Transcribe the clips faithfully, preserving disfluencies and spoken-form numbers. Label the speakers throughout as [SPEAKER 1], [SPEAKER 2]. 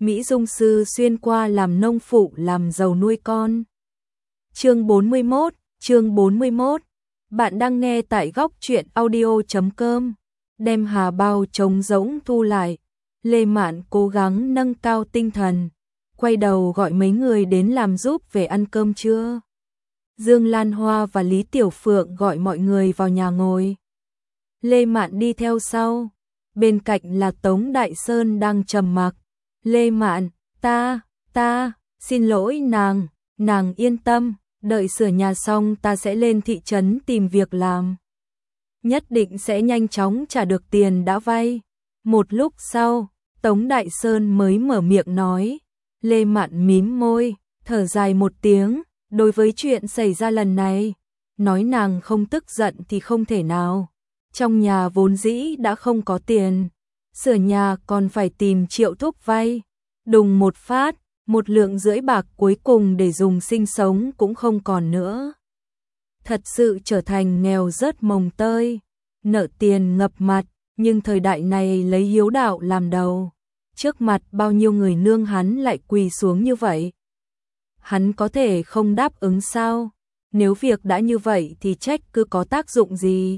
[SPEAKER 1] Mỹ Dung sư xuyên qua làm nông phụ làm giàu nuôi con. Chương bốn mươi mốt, chương bốn mươi mốt. Bạn đang nghe tại góc truyện audio chấm com. Đem hà bao trống rỗng thu lại, Lê Mạn cố gắng nâng cao tinh thần, quay đầu gọi mấy người đến làm giúp về ăn cơm trưa. Dương Lan Hoa và Lý Tiểu Phượng gọi mọi người vào nhà ngồi. Lê Mạn đi theo sau, bên cạnh là Tống Đại Sơn đang trầm mặc. Lê Mạn, ta, ta, xin lỗi nàng, nàng yên tâm, đợi sửa nhà xong ta sẽ lên thị trấn tìm việc làm. Nhất định sẽ nhanh chóng trả được tiền đã vay. Một lúc sau, Tống Đại Sơn mới mở miệng nói. Lê Mạn mím môi, thở dài một tiếng, đối với chuyện xảy ra lần này, nói nàng không tức giận thì không thể nào. Trong nhà vốn dĩ đã không có tiền, sửa nhà còn phải tìm Triệu Thúc vay, đùng một phát, một lượng rưỡi bạc cuối cùng để dùng sinh sống cũng không còn nữa. Thật sự trở thành nghèo rớt mồng tơi, nợ tiền ngập mặt, nhưng thời đại này lấy hiếu đạo làm đầu. Trước mặt bao nhiêu người nương hắn lại quỳ xuống như vậy. Hắn có thể không đáp ứng sao? Nếu việc đã như vậy thì trách cứ có tác dụng gì?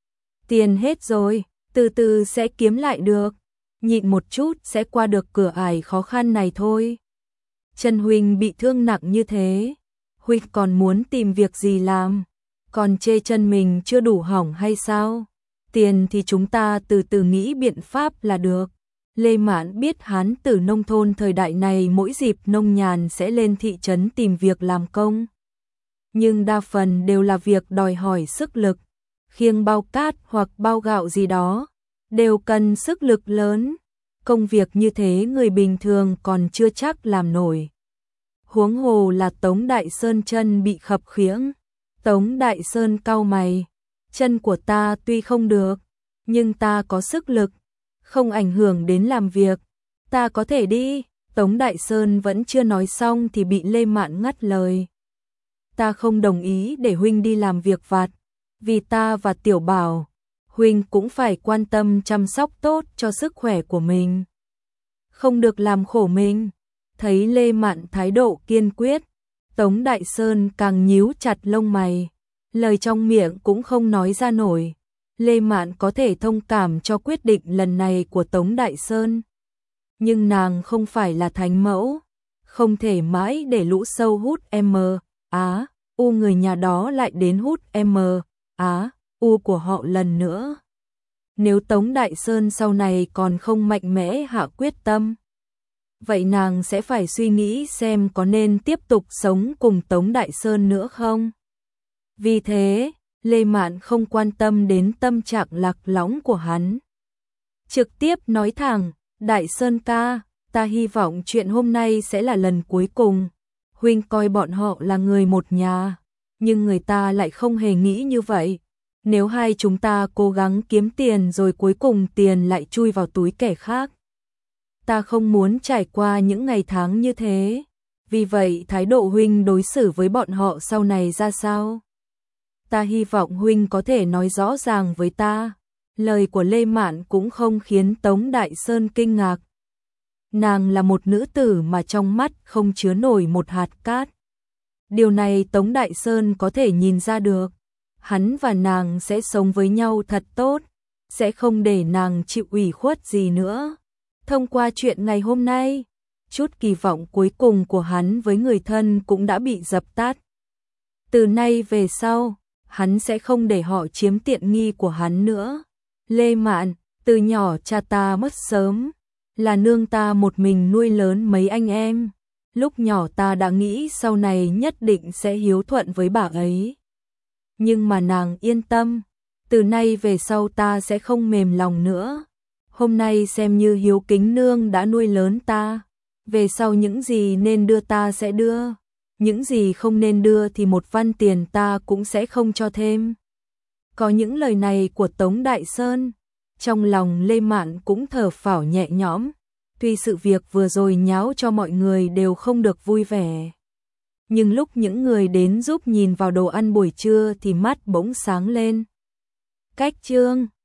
[SPEAKER 1] Tiền hết rồi, từ từ sẽ kiếm lại được. Nhịn một chút sẽ qua được cửa ải khó khăn này thôi. Trần Huỳnh bị thương nặng như thế, Huỳnh còn muốn tìm việc gì làm? Còn chê chân mình chưa đủ hỏng hay sao? Tiền thì chúng ta từ từ nghĩ biện pháp là được. Lê Mạn biết hắn từ nông thôn thời đại này mỗi dịp nông nhàn sẽ lên thị trấn tìm việc làm công. Nhưng đa phần đều là việc đòi hỏi sức lực, khiêng bao cát hoặc bao gạo gì đó, đều cần sức lực lớn. Công việc như thế người bình thường còn chưa chắc làm nổi. Huống hồ là Tống Đại Sơn chân bị khập khiễng. Tống Đại Sơn cau mày, chân của ta tuy không được, nhưng ta có sức lực, không ảnh hưởng đến làm việc, ta có thể đi. Tống Đại Sơn vẫn chưa nói xong thì bị Lê Mạn ngắt lời. Ta không đồng ý để huynh đi làm việc vặt, vì ta và Tiểu Bảo, huynh cũng phải quan tâm chăm sóc tốt cho sức khỏe của mình. Không được làm khổ mình. Thấy Lê Mạn thái độ kiên quyết, Tống Đại Sơn càng nhíu chặt lông mày, lời trong miệng cũng không nói ra nổi. Lê Mạn có thể thông cảm cho quyết định lần này của Tống Đại Sơn, nhưng nàng không phải là thánh mẫu, không thể mãi để lũ sâu hút M, Á, U người nhà đó lại đến hút M, Á, U của họ lần nữa. Nếu Tống Đại Sơn sau này còn không mạnh mẽ hạ quyết tâm, vậy nàng sẽ phải suy nghĩ xem có nên tiếp tục sống cùng Tống Đại Sơn nữa không. Vì thế, Lê Mạn không quan tâm đến tâm trạng lạc lõng của hắn. Trực tiếp nói thẳng, Đại Sơn ca, ta hy vọng chuyện hôm nay sẽ là lần cuối cùng. Huynh coi bọn họ là người một nhà, nhưng người ta lại không hề nghĩ như vậy. Nếu hai chúng ta cố gắng kiếm tiền rồi cuối cùng tiền lại chui vào túi kẻ khác, ta không muốn trải qua những ngày tháng như thế. Vì vậy thái độ huynh đối xử với bọn họ sau này ra sao? Ta hy vọng huynh có thể nói rõ ràng với ta. Lời của Lê Mạn cũng không khiến Tống Đại Sơn kinh ngạc. Nàng là một nữ tử mà trong mắt không chứa nổi một hạt cát. Điều này Tống Đại Sơn có thể nhìn ra được. Hắn và nàng sẽ sống với nhau thật tốt, sẽ không để nàng chịu ủy khuất gì nữa. Thông qua chuyện ngày hôm nay, chút kỳ vọng cuối cùng của hắn với người thân cũng đã bị dập tắt. Từ nay về sau, hắn sẽ không để họ chiếm tiện nghi của hắn nữa. Lê Mạn, từ nhỏ cha ta mất sớm, là nương ta một mình nuôi lớn mấy anh em. Lúc nhỏ ta đã nghĩ sau này nhất định sẽ hiếu thuận với bà ấy. Nhưng mà nàng yên tâm, từ nay về sau ta sẽ không mềm lòng nữa. Hôm nay xem như hiếu kính nương đã nuôi lớn ta. Về sau những gì nên đưa ta sẽ đưa, những gì không nên đưa thì một văn tiền ta cũng sẽ không cho thêm. Có những lời này của Tống Đại Sơn, trong lòng Lê Mạn cũng thở phào nhẹ nhõm. Tuy sự việc vừa rồi nháo cho mọi người đều không được vui vẻ, nhưng lúc những người đến giúp nhìn vào đồ ăn buổi trưa thì mắt bỗng sáng lên. Cách chương